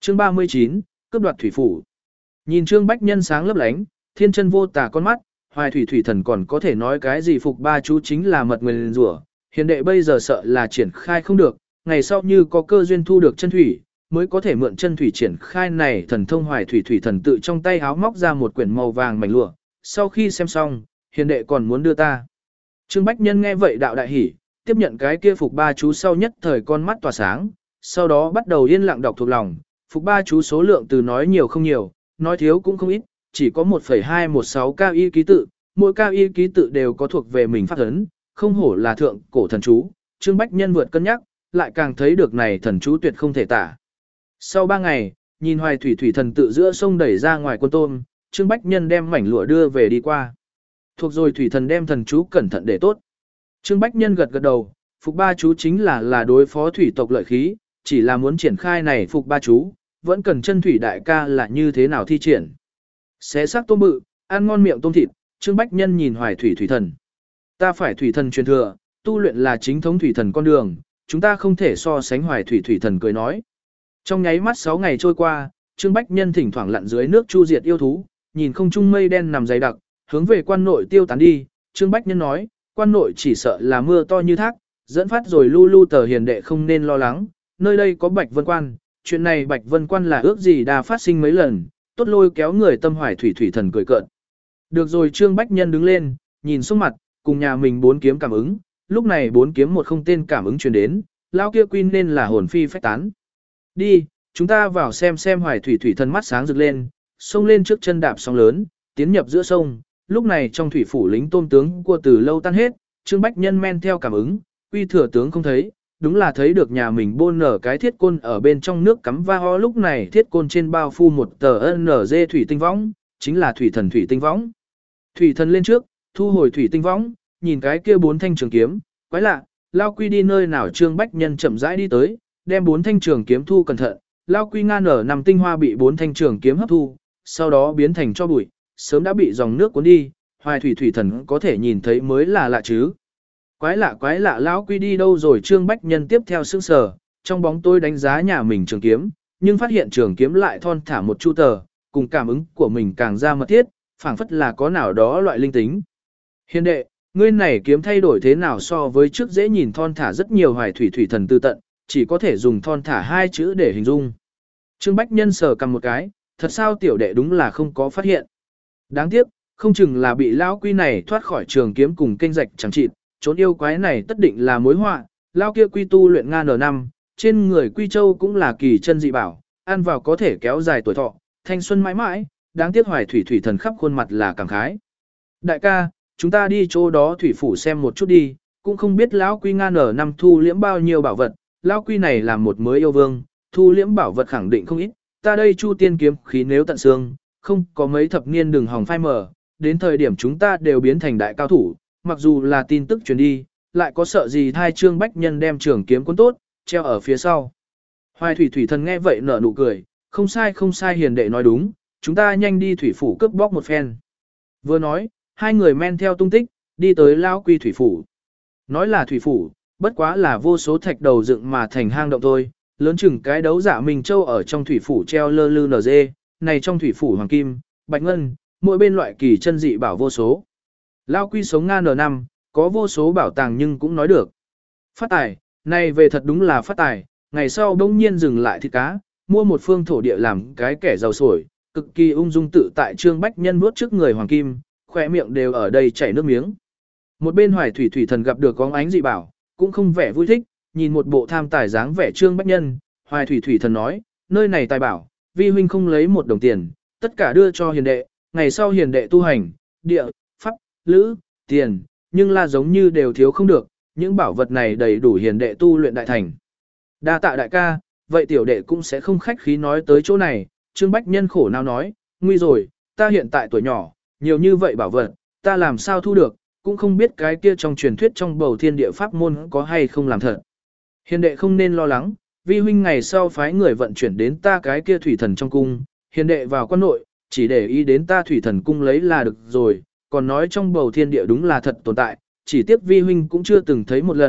Chương 39, cướp đoạt thủy phủ. Nhìn Trương Bách Nhân sáng lấp lánh, thiên chân vô tà con mắt, Hoài Thủy thủy thần còn có thể nói cái gì phục ba chú chính là mật nguyền rủa. Hiền đệ bây giờ sợ là triển khai không được, ngày sau như có cơ duyên thu được chân thủy, mới có thể mượn chân thủy triển khai này thần thông. Hoài Thủy thủy thần tự trong tay háo móc ra một quyển màu vàng mảnh lụa, sau khi xem xong, hiền đệ còn muốn đưa ta. Trương Bách Nhân nghe vậy đạo đại hỉ, tiếp nhận cái kia phục ba chú sau nhất thời con mắt tỏa sáng, sau đó bắt đầu yên lặng đọc thuộc lòng. Phục ba chú số lượng từ nói nhiều không nhiều, nói thiếu cũng không ít, chỉ có 1,216 cao y ký tự, mỗi cao y ký tự đều có thuộc về mình pháp ấn, không hổ là thượng cổ thần chú. Trương Bách Nhân vượt cân nhắc, lại càng thấy được này thần chú tuyệt không thể tả. Sau 3 ngày, nhìn Hoài Thủy thủy thần tự giữa sông đẩy ra ngoài quân tôm, Trương Bách Nhân đem mảnh lụa đưa về đi qua. Thuộc rồi thủy thần đem thần chú cẩn thận để tốt. Trương Bách Nhân gật gật đầu, phục ba chú chính là đối phó thủy tộc lợi khí, chỉ là muốn triển khai này phục ba chú, vẫn cần chân thủy đại ca là như thế nào thi triển. Xé xác tôm bự, ăn ngon miệng tôm thịt, Trương Bách Nhân nhìn Hoài Thủy thủy thần. Ta phải thủy thần truyền thừa, tu luyện là chính thống thủy thần con đường, chúng ta không thể so sánh. Hoài Thủy thủy thần cười nói. Trong nháy mắt 6 ngày trôi qua, Trương Bách Nhân thỉnh thoảng lặn dưới nước chu diệt yêu thú, nhìn không trung mây đen nằm dày đặc, hướng về quan nội tiêu tán đi. Trương Bách Nhân nói, quan nội chỉ sợ là mưa to như thác, dẫn phát rồi lu lu tờ hiền đệ không nên lo lắng, nơi đây có Bạch Vân Quan, chuyện này Bạch Vân Quan là ước gì đã phát sinh mấy lần, tốt lôi kéo người tâm. Hoài Thủy thủy thần cười cợt. Được rồi. Trương Bách Nhân đứng lên, nhìn xuống mặt, cùng nhà mình 4 kiếm cảm ứng, lúc này 4 kiếm một không tên cảm ứng truyền đến, lao kia quy nên là hồn phi phách tán. Đi, chúng ta vào xem. Hoài Thủy thủy thần mắt sáng rực lên, xông lên trước chân đạp sóng lớn, tiến nhập giữa sông. Lúc này trong thủy phủ lính tôm tướng cua từ lâu tan hết, Trương Bách Nhân men theo cảm ứng, quy thừa tướng không thấy, đúng là thấy được nhà mình bôn nở cái thiết côn ở bên trong nước cắm va ho. Lúc này thiết côn trên bao phu một tờ NG thủy tinh võng, chính là thủy thần thủy tinh võng. Thủy thần lên trước, thu hồi thủy tinh võng, nhìn cái kia 4 thanh trường kiếm, quái lạ, lao quy đi nơi nào. Trương Bách Nhân chậm rãi đi tới, đem 4 thanh trường kiếm thu cẩn thận, lao quy ngan ở nằm tinh hoa bị 4 thanh trường kiếm hấp thu, sau đó biến thành cho bụi, sớm đã bị dòng nước cuốn đi. Hoài Thủy thủy thần có thể nhìn thấy mới là lạ chứ. Quái lạ, lão quy đi đâu rồi? Trương Bách Nhân tiếp theo sững sờ, trong bóng tôi đánh giá nhà mình trường kiếm, nhưng phát hiện trường kiếm lại thon thả một chu tờ, cùng cảm ứng của mình càng ra mật thiết, phảng phất là có nào đó loại linh tính. Hiền đệ, ngươi này kiếm thay đổi thế nào so với trước? Dễ nhìn thon thả rất nhiều. Hoài Thủy thủy thần tư tận, chỉ có thể dùng thon thả 2 chữ để hình dung. Trương Bách Nhân sờ cầm một cái, thật sao tiểu đệ đúng là không có phát hiện. Đáng tiếc, không chừng là bị lão quy này thoát khỏi trường kiếm cùng kênh rạch chẳng chịt, trốn yêu quái này tất định là mối họa. Lão kia quy tu luyện ngan N5, trên người quy châu cũng là kỳ chân dị bảo, ăn vào có thể kéo dài tuổi thọ, thanh xuân mãi mãi. Đáng tiếc. Hoài Thủy thủy thần khắp khuôn mặt là cảm khái. Đại ca, chúng ta đi chỗ đó thủy phủ xem một chút đi, cũng không biết lão quy ngan N5 thu liễm bao nhiêu bảo vật. Lão quy này là một mới yêu vương, thu liễm bảo vật khẳng định không ít. Ta đây Chu Tiên kiếm khí nếu tận xương, không có mấy thập niên đừng hòng phai mờ, đến thời điểm chúng ta đều biến thành đại cao thủ, mặc dù là tin tức truyền đi, lại có sợ gì. Thai Trương Bách Nhân đem trường kiếm cuốn tốt, treo ở phía sau. Hoài Thủy thủy thần nghe vậy nở nụ cười, không sai, hiền đệ nói đúng, chúng ta nhanh đi thủy phủ cướp bóc một phen. Vừa nói, hai người men theo tung tích, đi tới lão quy thủy phủ. Nói là thủy phủ, bất quá là vô số thạch đầu dựng mà thành hang động thôi, lớn chừng cái đấu giả Minh Châu ở trong thủy phủ treo lơ lư nở dê, này trong thủy phủ hoàng kim, bạch ngân, mỗi bên loại kỳ chân dị bảo vô số. Lão quy sống ngan N5, có vô số bảo tàng nhưng cũng nói được. Phát tài, này về thật đúng là phát tài, ngày sau đông nhiên dừng lại thịt cá, mua một phương thổ địa làm cái kẻ giàu sổi, cực kỳ ung dung tự tại. Trương Bách Nhân vuốt trước người hoàng kim, khỏe miệng đều ở đây chảy nước miếng. Một bên Hoài Thủy thủy thần gặp được có ánh dị bảo, cũng không vẻ vui thích, nhìn một bộ tham tài dáng vẻ Trương Bách Nhân, Hoài Thủy thủy thần nói, nơi này tài bảo, vi huynh không lấy một đồng tiền, tất cả đưa cho hiền đệ, ngày sau hiền đệ tu hành, địa, pháp, lữ, tiền, nhưng là giống như đều thiếu không được, những bảo vật này đầy đủ hiền đệ tu luyện đại thành. Đa tạ đại ca, vậy tiểu đệ cũng sẽ không khách khí nói tới chỗ này. Trương Bách Nhân khổ nào nói, nguy rồi, ta hiện tại tuổi nhỏ, nhiều như vậy bảo vật, ta làm sao thu được, cũng không biết cái kia trong truyền thuyết trong bầu thiên địa pháp môn có hay không làm thật. Hiền đệ không nên lo lắng, vi huynh ngày sau phái người vận chuyển đến ta cái kia thủy thần trong cung, hiền đệ vào quan nội, chỉ để ý đến ta thủy thần cung lấy là được rồi, còn nói trong bầu thiên địa đúng là thật tồn tại, chỉ tiếc vi huynh cũng chưa từng thấy một lần,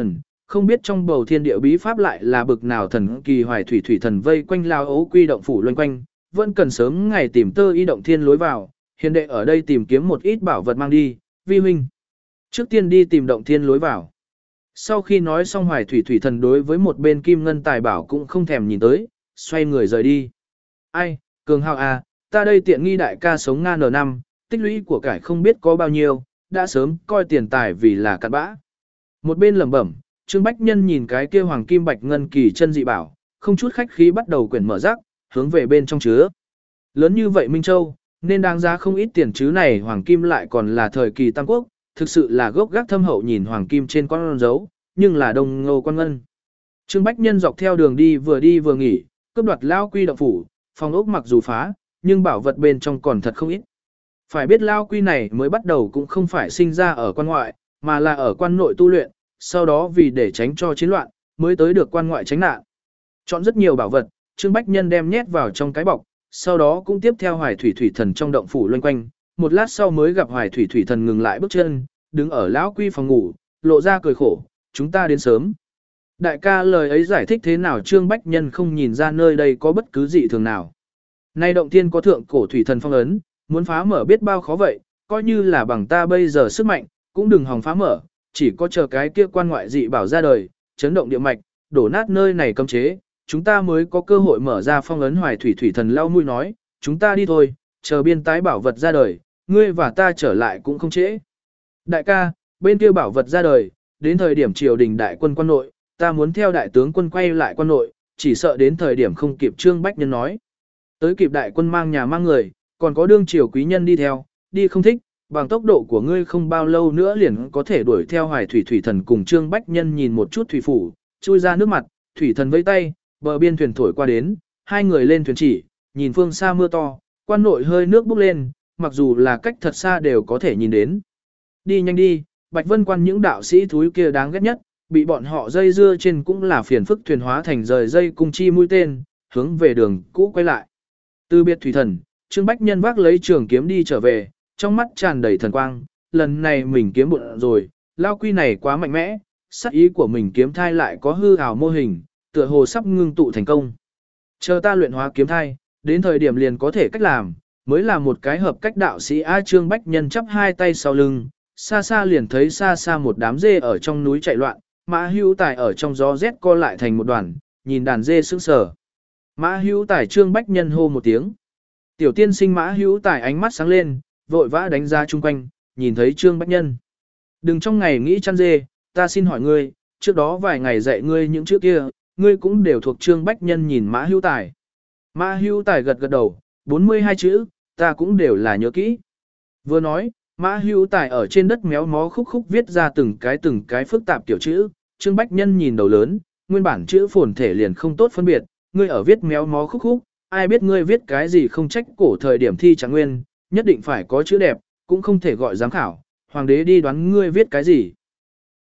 không biết trong bầu thiên địa bí pháp lại là bực nào thần kỳ hoài thủy thủy thần vây quanh lao ấu quy động phủ loanh quanh, vẫn cần sớm ngày tìm tơ y động thiên lối vào, hiền đệ ở đây tìm kiếm một ít bảo vật mang đi, vi huynh. Trước tiên đi tìm động thiên lối vào. Sau khi nói xong hoài thủy thủy thần đối với một bên kim ngân tài bảo cũng không thèm nhìn tới, xoay người rời đi. Ai, cường hào à, ta đây tiện nghi đại ca sống nga n5, tích lũy của cải không biết có bao nhiêu, đã sớm coi tiền tài vì là cặn bã. Một bên lẩm bẩm, Trương Bách Nhân nhìn cái kia hoàng kim bạch ngân kỳ chân dị bảo, không chút khách khí bắt đầu quyển mở rác, hướng về bên trong chứa. Lớn như vậy Minh Châu, nên đáng giá không ít tiền chứ này hoàng kim lại còn là thời kỳ Tam Quốc, thực sự là gốc gác thâm hậu nhìn hoàng kim trên con dấu, nhưng là đông ngô quan ngân. Trương Bách Nhân dọc theo đường đi vừa nghỉ, cướp đoạt lao quy động phủ, phòng ốc mặc dù phá, nhưng bảo vật bên trong còn thật không ít. Phải biết lao quy này mới bắt đầu cũng không phải sinh ra ở quan ngoại, mà là ở quan nội tu luyện, sau đó vì để tránh cho chiến loạn, mới tới được quan ngoại tránh nạn. Chọn rất nhiều bảo vật, Trương Bách Nhân đem nhét vào trong cái bọc, sau đó cũng tiếp theo Hoài Thủy Thủy Thần trong động phủ loanh quanh, một lát sau mới gặp Hoài Thủy Thủy Thần ngừng lại bước chân, đứng ở lão quy phòng ngủ, lộ ra cười khổ, chúng ta đến sớm. Đại ca lời ấy giải thích thế nào Trương Bách Nhân không nhìn ra nơi đây có bất cứ dị thường nào. Nay động thiên có thượng cổ thủy thần phong ấn, muốn phá mở biết bao khó vậy, coi như là bằng ta bây giờ sức mạnh, cũng đừng hòng phá mở, chỉ có chờ cái kia quan ngoại dị bảo ra đời, chấn động địa mạch, đổ nát nơi này cấm chế, chúng ta mới có cơ hội mở ra phong ấn Hoài Thủy Thủy Thần lau mũi nói, chúng ta đi thôi, chờ biên tái bảo vật ra đời, ngươi và ta trở lại cũng không trễ. Đại ca, bên kia bảo vật ra đời, đến thời điểm triều đình đại quân quan nội, ta muốn theo đại tướng quân quay lại quan nội, chỉ sợ đến thời điểm không kịp Trương Bách Nhân nói. Tới kịp đại quân mang nhà mang người, còn có đương triều quý nhân đi theo, đi không thích, bằng tốc độ của ngươi không bao lâu nữa liền có thể đuổi theo Hoài Thủy Thủy Thần cùng Trương Bách Nhân nhìn một chút thủy phủ, chui ra nước mặt, Thủy Thần vẫy tay, bờ biên thuyền thổi qua đến, hai người lên thuyền chỉ, nhìn phương xa mưa to, quan nội hơi nước bốc lên, mặc dù là cách thật xa đều có thể nhìn đến. Đi nhanh đi, Bạch Vân Quan những đạo sĩ thúi kia đáng ghét nhất, bị bọn họ dây dưa trên cũng là phiền phức thuyền hóa thành rời dây cung chi mũi tên, hướng về đường cũ quay lại. Từ biệt Thủy Thần, Trương Bách Nhân vác lấy trường kiếm đi trở về, trong mắt tràn đầy thần quang, lần này mình kiếm bụng rồi, lao quy này quá mạnh mẽ, sát ý của mình kiếm thai lại có hư ảo mô hình, tựa hồ sắp ngưng tụ thành công. Chờ ta luyện hóa kiếm thai, đến thời điểm liền có thể cách làm, mới là một cái hợp cách đạo sĩ A. Trương Bách Nhân chắp hai tay sau lưng, xa xa liền thấy xa xa một đám dê ở trong núi chạy loạn, Mã Hữu Tài ở trong gió rét co lại thành một đoàn, nhìn đàn dê sững sờ. Mã Hữu Tài Trương Bách Nhân hô một tiếng. Tiểu tiên sinh Mã Hữu Tài ánh mắt sáng lên, vội vã đánh ra chung quanh, nhìn thấy Trương Bách Nhân. Đừng trong ngày nghĩ chăn dê, ta xin hỏi ngươi, trước đó vài ngày dạy ngươi những chữ kia, ngươi cũng đều thuộc Trương Bách Nhân nhìn Mã Hữu Tài. Mã Hữu Tài gật gật đầu, 42 chữ, ta cũng đều là nhớ kỹ. Vừa nói, Mã Hữu Tài ở trên đất méo mó khúc khúc viết ra từng cái phức tạp tiểu chữ, Trương Bách Nhân nhìn đầu lớn, nguyên bản chữ phồn thể liền không tốt phân biệt, ngươi ở viết méo mó khúc khúc, ai biết ngươi viết cái gì không trách cổ thời điểm thi trạng nguyên, nhất định phải có chữ đẹp, cũng không thể gọi giám khảo, hoàng đế đi đoán ngươi viết cái gì.